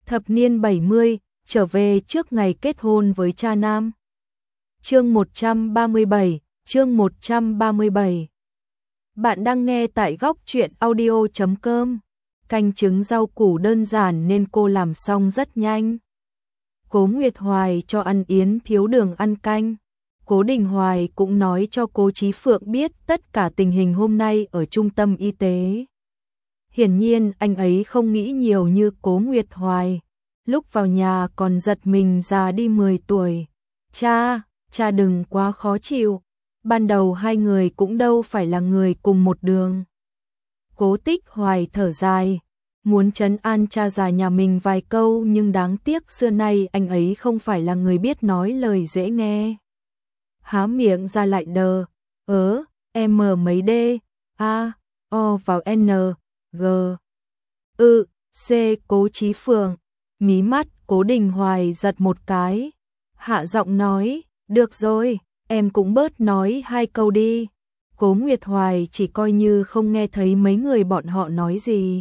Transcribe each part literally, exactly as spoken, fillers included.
Thập niên bảy mươi, trở về trước ngày kết hôn với cha nam. Chương một trăm ba mươi bảy, chương một trăm ba mươi bảy. Bạn đang nghe tại góc truyện audio chấm com. Canh trứng rau củ đơn giản nên cô làm xong rất nhanh. Cố Nguyệt Hoài cho ăn yến thiếu đường ăn canh. Cố Đình Hoài cũng nói cho Cố Chí Phượng biết tất cả tình hình hôm nay ở trung tâm y tế. Hiển nhiên anh ấy không nghĩ nhiều như Cố Nguyệt Hoài. Lúc vào nhà còn giật mình già đi mười tuổi. Cha, cha đừng quá khó chịu. Ban đầu hai người cũng đâu phải là người cùng một đường. Cố Tích Hoài thở dài, muốn trấn an cha già nhà mình vài câu nhưng đáng tiếc xưa nay anh ấy không phải là người biết nói lời dễ nghe. Há miệng ra lại đờ, ớ, M mấy D, A, O vào N, G, ư, C. Cố Chí Phượng, mí mắt Cố Đình Hoài giật một cái, hạ giọng nói, được rồi, em cũng bớt nói hai câu đi. Cố Nguyệt Hoài chỉ coi như không nghe thấy mấy người bọn họ nói gì.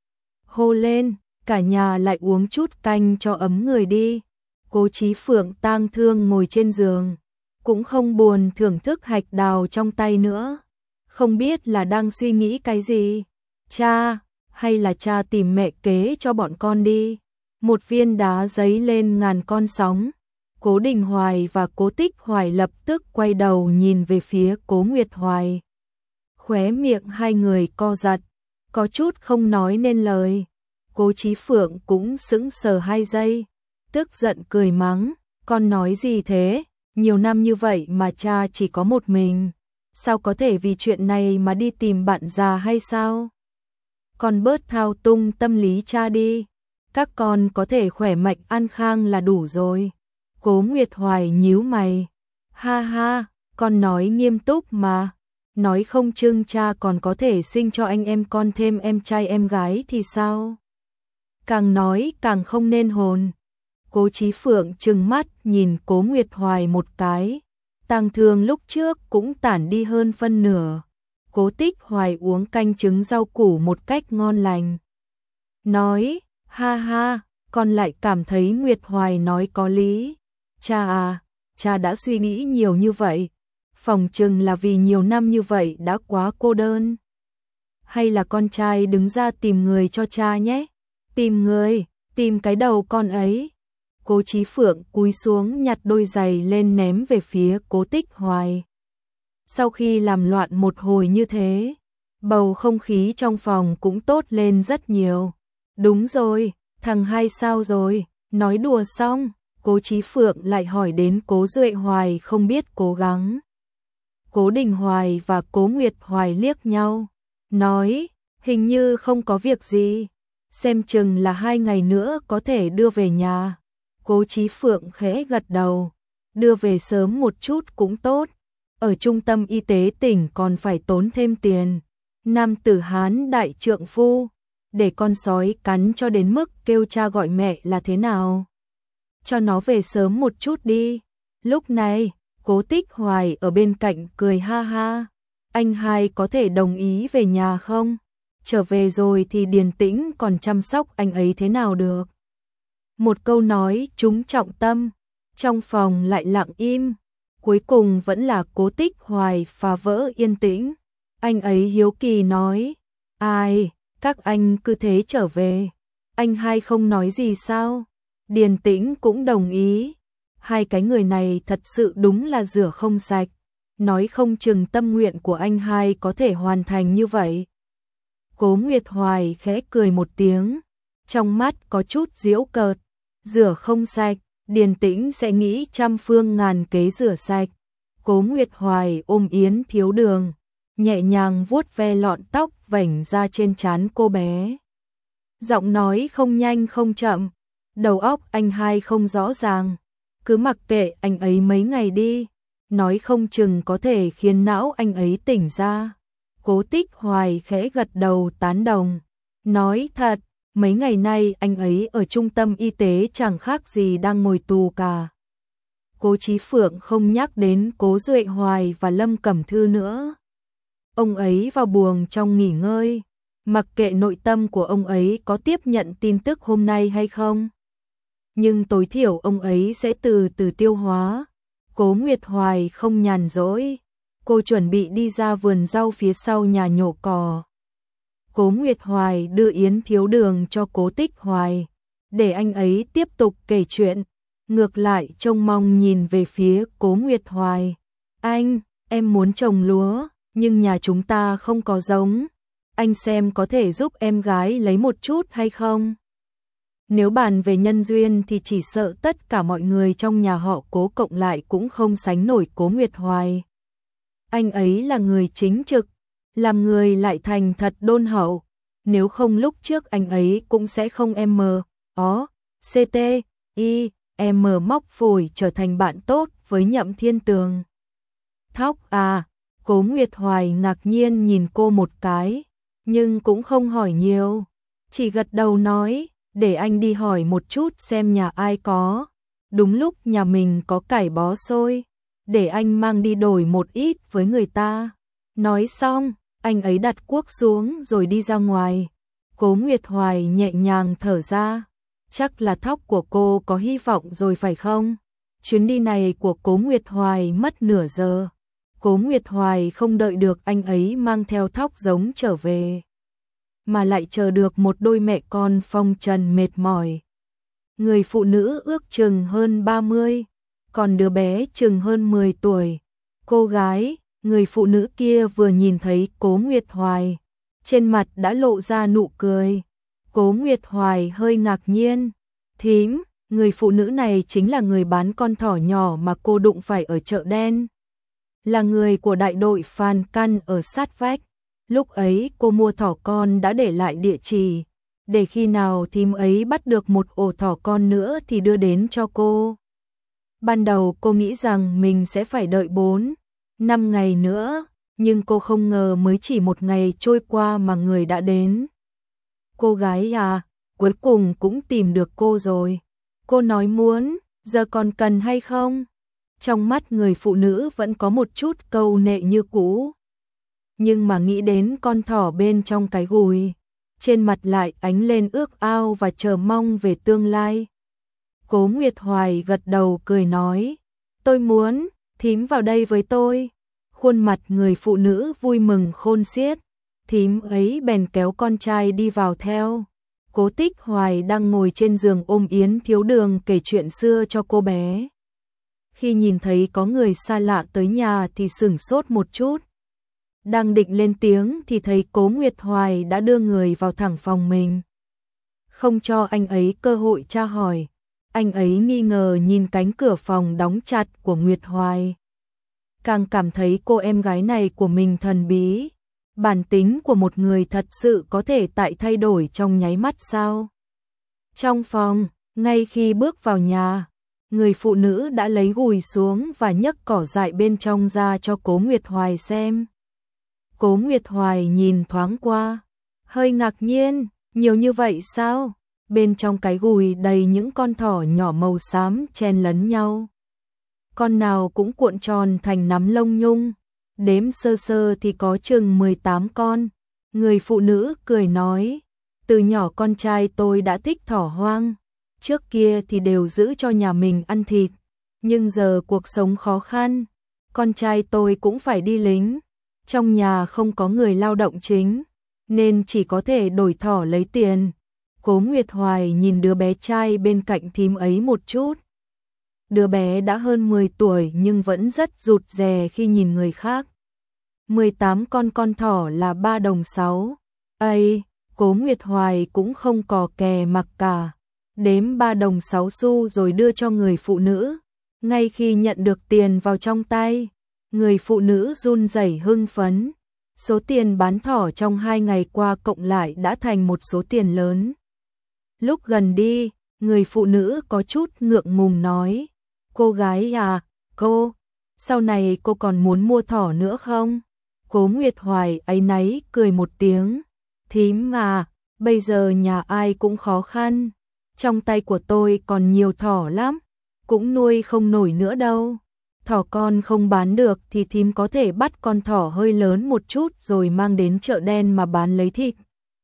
Hô lên, cả nhà lại uống chút canh cho ấm người đi. Cố Chí Phượng tang thương ngồi trên giường, cũng không buồn thưởng thức hạch đào trong tay nữa. Không biết là đang suy nghĩ cái gì. Cha, hay là cha tìm mẹ kế cho bọn con đi. Một viên đá giấy lên ngàn con sóng. Cố Đình Hoài và Cố Tích Hoài lập tức quay đầu nhìn về phía Cố Nguyệt Hoài. Khóe miệng hai người co giật, có chút không nói nên lời. Cố Chí Phượng cũng sững sờ hai giây, tức giận cười mắng, con nói gì thế, nhiều năm như vậy mà cha chỉ có một mình, sao có thể vì chuyện này mà đi tìm bạn già hay sao? Con bớt thao tung tâm lý cha đi, các con có thể khỏe mạnh an khang là đủ rồi. Cố Nguyệt Hoài nhíu mày, ha ha, con nói nghiêm túc mà, nói không chừng cha còn có thể sinh cho anh em con thêm em trai em gái thì sao? Càng nói càng không nên hồn. Cố Chí Phượng trừng mắt nhìn Cố Nguyệt Hoài một cái, tang thương lúc trước cũng tản đi hơn phân nửa. Cố Tích Hoài uống canh trứng rau củ một cách ngon lành, nói, ha ha, con lại cảm thấy Nguyệt Hoài nói có lý. Cha à, cha đã suy nghĩ nhiều như vậy, phỏng chừng là vì nhiều năm như vậy đã quá cô đơn. Hay là con trai đứng ra tìm người cho cha nhé. Tìm người, tìm cái đầu con ấy. Cố Chí Phượng cúi xuống nhặt đôi giày lên ném về phía Cố Tích Hoài. Sau khi làm loạn một hồi như thế, bầu không khí trong phòng cũng tốt lên rất nhiều. Đúng rồi, thằng hai sao rồi, nói đùa xong, Cố Chí Phượng lại hỏi đến Cố Duệ Hoài không biết cố gắng. Cố Đình Hoài và Cố Nguyệt Hoài liếc nhau, nói, hình như không có việc gì, xem chừng là hai ngày nữa có thể đưa về nhà. Cố Chí Phượng khẽ gật đầu, đưa về sớm một chút cũng tốt, ở trung tâm y tế tỉnh còn phải tốn thêm tiền. Nam tử Hán đại trượng phu, để con sói cắn cho đến mức kêu cha gọi mẹ là thế nào? Cho nó về sớm một chút đi. Lúc này, Cố Tích Hoài ở bên cạnh cười ha ha, anh hai có thể đồng ý về nhà không? Trở về rồi thì Điền Tĩnh còn chăm sóc anh ấy thế nào được? Một câu nói trúng trọng tâm, trong phòng lại lặng im, cuối cùng vẫn là Cố Tích Hoài phá vỡ yên tĩnh. Anh ấy hiếu kỳ nói, ai, các anh cứ thế trở về, anh hai không nói gì sao? Điền Tĩnh cũng đồng ý, hai cái người này thật sự đúng là rửa không sạch, nói không chừng tâm nguyện của anh hai có thể hoàn thành như vậy. Cố Nguyệt Hoài khẽ cười một tiếng, trong mắt có chút giễu cợt, rửa không sạch, Điền Tĩnh sẽ nghĩ trăm phương ngàn kế rửa sạch. Cố Nguyệt Hoài ôm yến thiếu đường, nhẹ nhàng vuốt ve lọn tóc vảnh ra trên trán cô bé. Giọng nói không nhanh không chậm, đầu óc anh hai không rõ ràng, cứ mặc kệ anh ấy mấy ngày đi, nói không chừng có thể khiến não anh ấy tỉnh ra. Cố Tích Hoài khẽ gật đầu tán đồng, nói thật, mấy ngày nay anh ấy ở trung tâm y tế chẳng khác gì đang ngồi tù cả. Cố Chí Phượng không nhắc đến Cố Duệ Hoài và Lâm Cẩm Thư nữa. Ông ấy vào buồng trong nghỉ ngơi, mặc kệ nội tâm của ông ấy có tiếp nhận tin tức hôm nay hay không. Nhưng tối thiểu ông ấy sẽ từ từ tiêu hóa. Cố Nguyệt Hoài không nhàn rỗi. Cô chuẩn bị đi ra vườn rau phía sau nhà nhổ cỏ. Cố Nguyệt Hoài đưa Yến Thiếu Đường cho Cố Tích Hoài, để anh ấy tiếp tục kể chuyện. Ngược lại trông mong nhìn về phía Cố Nguyệt Hoài. Anh, em muốn trồng lúa, nhưng nhà chúng ta không có giống. Anh xem có thể giúp em gái lấy một chút hay không? Nếu bàn về nhân duyên thì chỉ sợ tất cả mọi người trong nhà họ Cố cộng lại cũng không sánh nổi Cố Nguyệt Hoài. Anh ấy là người chính trực, làm người lại thành thật đôn hậu. Nếu không lúc trước anh ấy cũng sẽ không em ó, xê tê, i, em móc phổi trở thành bạn tốt với Nhậm Thiên Tường. Thóc à, Cố Nguyệt Hoài ngạc nhiên nhìn cô một cái, nhưng cũng không hỏi nhiều. Chỉ gật đầu nói, để anh đi hỏi một chút xem nhà ai có. Đúng lúc nhà mình có cải bó xôi, để anh mang đi đổi một ít với người ta. Nói xong, anh ấy đặt cuốc xuống rồi đi ra ngoài. Cố Nguyệt Hoài nhẹ nhàng thở ra. Chắc là thóc của cô có hy vọng rồi phải không? Chuyến đi này của Cố Nguyệt Hoài mất nửa giờ. Cố Nguyệt Hoài không đợi được anh ấy mang theo thóc giống trở về, mà lại chờ được một đôi mẹ con phong trần mệt mỏi. Người phụ nữ ước chừng hơn ba mươi, còn đứa bé chừng hơn mười tuổi. Cô gái, người phụ nữ kia vừa nhìn thấy Cố Nguyệt Hoài, trên mặt đã lộ ra nụ cười. Cố Nguyệt Hoài hơi ngạc nhiên. Thím, người phụ nữ này chính là người bán con thỏ nhỏ mà cô đụng phải ở chợ đen. Là người của đại đội Phan Căn ở sát vách. Lúc ấy cô mua thỏ con đã để lại địa chỉ, để khi nào thím ấy bắt được một ổ thỏ con nữa thì đưa đến cho cô. Ban đầu cô nghĩ rằng mình sẽ phải đợi bốn, năm ngày nữa, nhưng cô không ngờ mới chỉ một ngày trôi qua mà người đã đến. Cô gái à, cuối cùng cũng tìm được cô rồi. Cô nói muốn, giờ còn cần hay không? Trong mắt người phụ nữ vẫn có một chút câu nệ như cũ. Nhưng mà nghĩ đến con thỏ bên trong cái gùi, trên mặt lại ánh lên ước ao và chờ mong về tương lai. Cố Nguyệt Hoài gật đầu cười nói, tôi muốn, thím vào đây với tôi. Khuôn mặt người phụ nữ vui mừng khôn xiết, thím ấy bèn kéo con trai đi vào theo. Cố Tích Hoài đang ngồi trên giường ôm Yến Thiếu Đường kể chuyện xưa cho cô bé. Khi nhìn thấy có người xa lạ tới nhà thì sửng sốt một chút. Đang định lên tiếng thì thấy Cố Nguyệt Hoài đã đưa người vào thẳng phòng mình. Không cho anh ấy cơ hội tra hỏi, anh ấy nghi ngờ nhìn cánh cửa phòng đóng chặt của Nguyệt Hoài. Càng cảm thấy cô em gái này của mình thần bí. Bản tính của một người thật sự có thể tại thay đổi trong nháy mắt sao? Trong phòng, ngay khi bước vào nhà, người phụ nữ đã lấy gùi xuống và nhấc cỏ dại bên trong ra cho Cố Nguyệt Hoài xem. Cố Nguyệt Hoài nhìn thoáng qua, hơi ngạc nhiên, nhiều như vậy sao? Bên trong cái gùi đầy những con thỏ nhỏ màu xám chen lấn nhau. Con nào cũng cuộn tròn thành nắm lông nhung, đếm sơ sơ thì có chừng mười tám con. Người phụ nữ cười nói, từ nhỏ con trai tôi đã thích thỏ hoang, trước kia thì đều giữ cho nhà mình ăn thịt, nhưng giờ cuộc sống khó khăn, con trai tôi cũng phải đi lính, trong nhà không có người lao động chính, nên chỉ có thể đổi thỏ lấy tiền. Cố Nguyệt Hoài nhìn đứa bé trai bên cạnh thím ấy một chút. Đứa bé đã hơn mười tuổi nhưng vẫn rất rụt rè khi nhìn người khác. mười tám con con thỏ là ba đồng sáu. Ây, Cố Nguyệt Hoài cũng không cò kè mặc cả. Đếm ba đồng sáu xu rồi đưa cho người phụ nữ. Ngay khi nhận được tiền vào trong tay, người phụ nữ run rẩy hưng phấn. Số tiền bán thỏ trong hai ngày qua cộng lại đã thành một số tiền lớn. Lúc gần đi, người phụ nữ có chút ngượng ngùng nói, cô gái à, cô, sau này cô còn muốn mua thỏ nữa không? Cố Nguyệt Hoài áy náy cười một tiếng, thím à, bây giờ nhà ai cũng khó khăn, trong tay của tôi còn nhiều thỏ lắm, cũng nuôi không nổi nữa đâu. Thỏ con không bán được thì thím có thể bắt con thỏ hơi lớn một chút rồi mang đến chợ đen mà bán lấy thịt,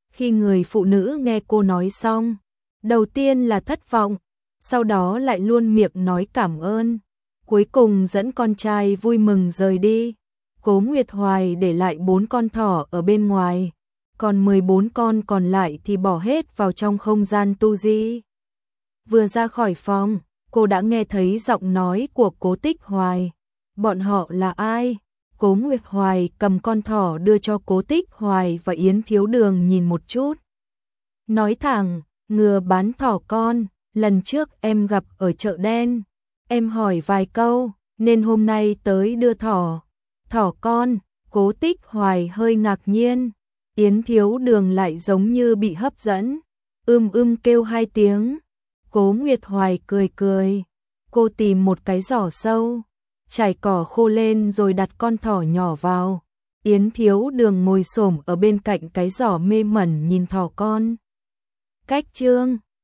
Khi người phụ nữ nghe cô nói xong, đầu tiên là thất vọng, sau đó lại luôn miệng nói cảm ơn, cuối cùng dẫn con trai vui mừng rời đi. Cố Nguyệt Hoài để lại bốn con thỏ ở bên ngoài, còn mười bốn con còn lại thì bỏ hết vào trong không gian tu di. Vừa ra khỏi phòng, cô đã nghe thấy giọng nói của Cố Tích Hoài. Bọn họ là ai? Cố Nguyệt Hoài cầm con thỏ đưa cho Cố Tích Hoài và Yến Thiếu Đường nhìn một chút. Nói thẳng, ngừa bán thỏ con, lần trước em gặp ở chợ đen. Em hỏi vài câu, nên hôm nay tới đưa thỏ. Thỏ con, Cố Tích Hoài hơi ngạc nhiên. Yến Thiếu Đường lại giống như bị hấp dẫn. Ưm ưm kêu hai tiếng. Cố Nguyệt Hoài cười cười. Cô tìm một cái giỏ sâu, trải cỏ khô lên rồi đặt con thỏ nhỏ vào. Yến Thiếu Đường ngồi xổm ở bên cạnh cái giỏ mê mẩn nhìn thỏ con. Cách chương